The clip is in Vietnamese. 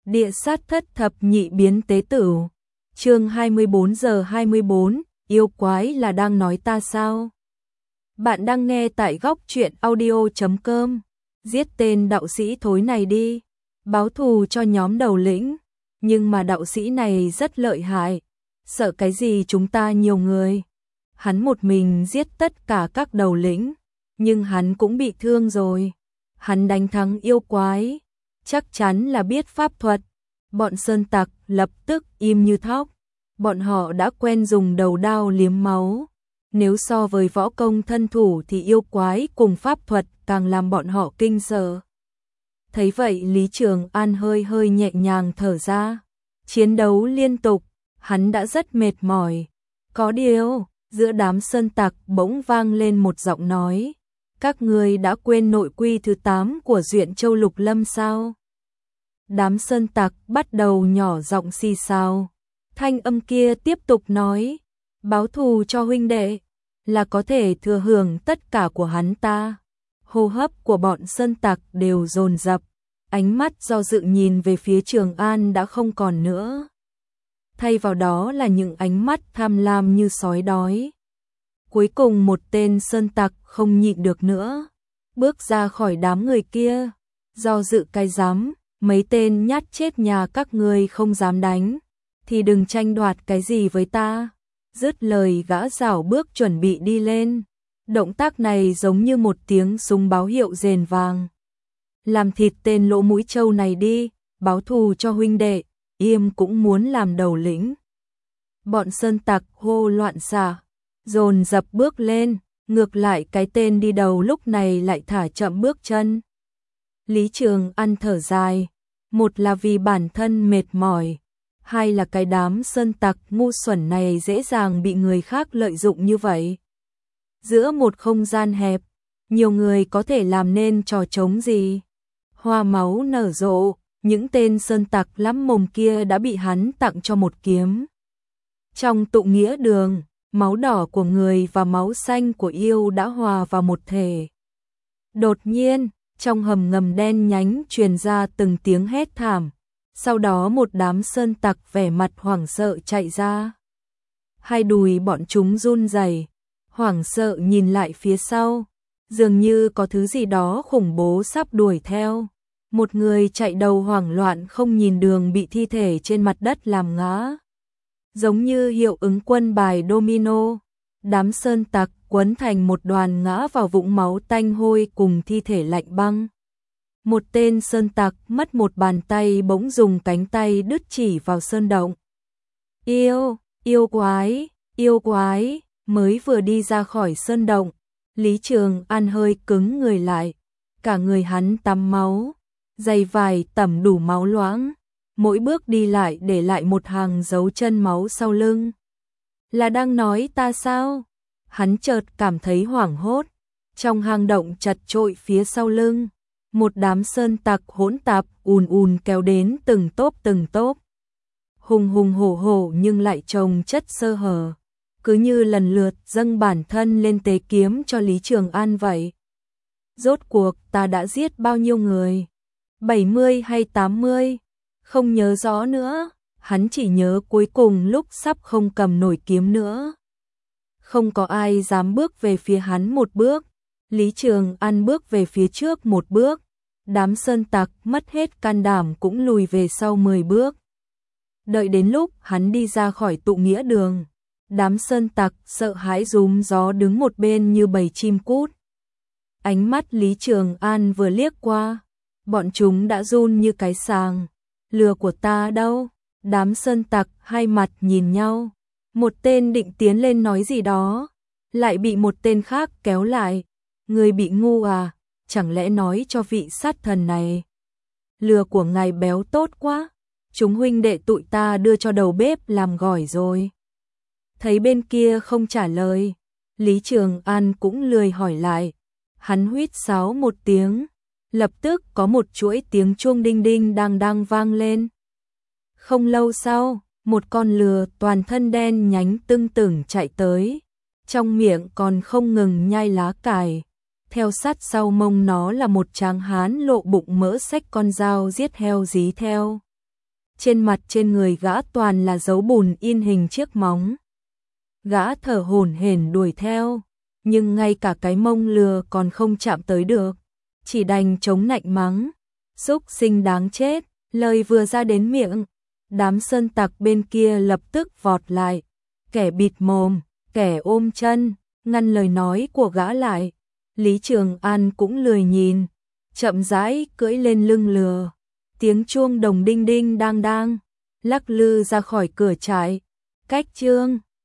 Địa sát thất thập nhị biến tế tử. Chương 24 giờ 24, yêu quái là đang nói ta sao? Bạn đang nghe tại góc truyện audio.com. Giết tên đạo sĩ thối này đi, báo thù cho nhóm đầu lĩnh. Nhưng mà đạo sĩ này rất lợi hại, sợ cái gì chúng ta nhiều người. Hắn một mình giết tất cả các đầu lĩnh, nhưng hắn cũng bị thương rồi. Hắn đánh thắng yêu quái, chắc chắn là biết pháp thuật. Bọn sơn tặc lập tức im như thóc. Bọn họ đã quen dùng đầu đao liếm máu. Nếu so với võ công thân thủ thì yêu quái cùng pháp thuật càng làm bọn họ kinh sợ. Thấy vậy Lý Trường An hơi hơi nhẹ nhàng thở ra. Chiến đấu liên tục, hắn đã rất mệt mỏi. Có điều, giữa đám sơn tặc bỗng vang lên một giọng nói. Các ngươi đã quên nội quy thứ 8 của Duyện Châu Lục Lâm sao? Đám sơn tặc bắt đầu nhỏ giọng xì xào. Thanh âm kia tiếp tục nói, báo thù cho huynh đệ, là có thể thừa hưởng tất cả của hắn ta. Hô hấp của bọn sơn tặc đều dồn dập, ánh mắt do dự nhìn về phía Trường An đã không còn nữa. Thay vào đó là những ánh mắt tham lam như sói đói. Cuối cùng một tên sơn tặc không nhịn được nữa, bước ra khỏi đám người kia, do dự cái dám, mấy tên nhát chết nhà các ngươi không dám đánh, thì đừng tranh đoạt cái gì với ta. Dứt lời gã rảo bước chuẩn bị đi lên. Động tác này giống như một tiếng súng báo hiệu rền vang. Làm thịt tên lỗ mũi trâu này đi, báo thù cho huynh đệ, Yêm cũng muốn làm đầu lĩnh. Bọn sơn tặc hô loạn xạ, dồn dập bước lên, ngược lại cái tên đi đầu lúc này lại thả chậm bước chân. Lý Trường An thở dài, một là vì bản thân mệt mỏi, hai là cái đám sơn tặc ngu xuẩn này dễ dàng bị người khác lợi dụng như vậy. Giữa một không gian hẹp, nhiều người có thể làm nên trò trống gì? Hoa máu nở rộ, những tên sơn tặc lắm mồm kia đã bị hắn tặng cho một kiếm. Trong tụ nghĩa đường, máu đỏ của người và máu xanh của yêu đã hòa vào một thể. Đột nhiên, trong hầm ngầm đen nhánh truyền ra từng tiếng hét thảm. Sau đó một đám sơn tặc vẻ mặt hoảng sợ chạy ra. Hai đùi bọn chúng run rẩy, hoảng sợ nhìn lại phía sau, dường như có thứ gì đó khủng bố sắp đuổi theo. Một người chạy đầu hoảng loạn không nhìn đường bị thi thể trên mặt đất làm ngã. Giống như hiệu ứng quân bài domino, đám sơn tặc quấn thành một đoàn ngã vào vũng máu tanh hôi cùng thi thể lạnh băng. Một tên sơn tặc mất một bàn tay bỗng dùng cánh tay đứt chỉ vào sơn động. Yêu quái, mới vừa đi ra khỏi sơn động, Lý Trường An hơi cứng người lại, cả người hắn tắm máu, giày vải tẩm đủ máu loãng, mỗi bước đi lại để lại một hàng dấu chân máu sau lưng. Là đang nói ta sao? Hắn chợt cảm thấy hoảng hốt, trong hang động chật chội phía sau lưng. Một đám sơn tặc hỗn tạp ùn kéo đến từng tốp. Hùng hùng hổ hổ nhưng lại chồng chất sơ hở, cứ như lần lượt dâng bản thân lên tế kiếm cho Lý Trường An vậy. Rốt cuộc ta đã giết bao nhiêu người? 70 hay 80? Không nhớ rõ nữa, hắn chỉ nhớ cuối cùng lúc sắp không cầm nổi kiếm nữa. Không có ai dám bước về phía hắn một bước. Lý Trường An bước về phía trước một bước, đám sơn tặc mất hết can đảm cũng lùi về sau 10 bước. Đợi đến lúc hắn đi ra khỏi tụ nghĩa đường, đám sơn tặc sợ hãi rúm gió đứng một bên như bầy chim cút. Ánh mắt Lý Trường An vừa liếc qua, bọn chúng đã run như cái sàng. Lừa của ta đâu? Đám sơn tặc hai mặt nhìn nhau, một tên định tiến lên nói gì đó, lại bị một tên khác kéo lại. Người bị ngu à, chẳng lẽ nói cho vị sát thần này. Lừa của ngài béo tốt quá, chúng huynh đệ tụi ta đưa cho đầu bếp làm gỏi rồi. Thấy bên kia không trả lời, Lý Trường An cũng lười hỏi lại. Hắn huýt sáo một tiếng, lập tức có một chuỗi tiếng chuông đinh đinh đang đang vang lên. Không lâu sau, một con lừa toàn thân đen nhánh tưng tửng chạy tới, trong miệng còn không ngừng nhai lá cải. Theo sát sau mông nó là một tráng hán lộ bụng mỡ xách con dao giết heo dí theo. trên mặt trên người gã toàn là dấu bùn in hình chiếc móng. Gã thở hổn hển đuổi theo, nhưng ngay cả cái mông lừa còn không chạm tới được, chỉ đành chống nạnh mắng, súc sinh đáng chết, lời vừa ra đến miệng, đám sơn tặc bên kia lập tức vọt lại, kẻ bịt mồm, kẻ ôm chân, ngăn lời nói của gã lại. Lý Trường An cũng lười nhìn, chậm rãi cưỡi lên lưng lừa, tiếng chuông đồng đinh đinh đang đang, lắc lư ra khỏi cửa trại, cách Trương